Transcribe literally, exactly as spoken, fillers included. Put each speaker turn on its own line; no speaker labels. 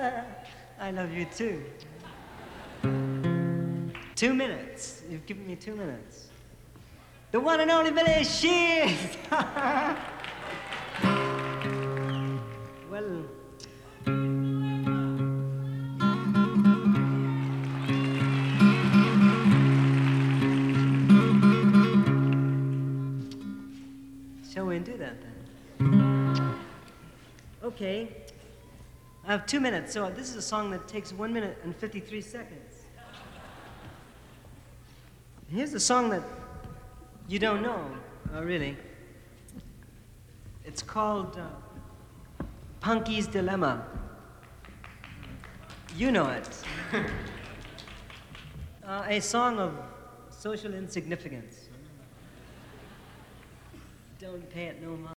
I love you too. Two minutes. You've given me two minutes. The one and only Billy Shears. Well, shall we do that then? Okay. I have two minutes, so this is a song that takes one minute and fifty-three seconds. Here's a song that you don't know, uh, really. It's called uh, Punky's Dilemma. You know it. uh, a song of social insignificance. Don't pay it no mind.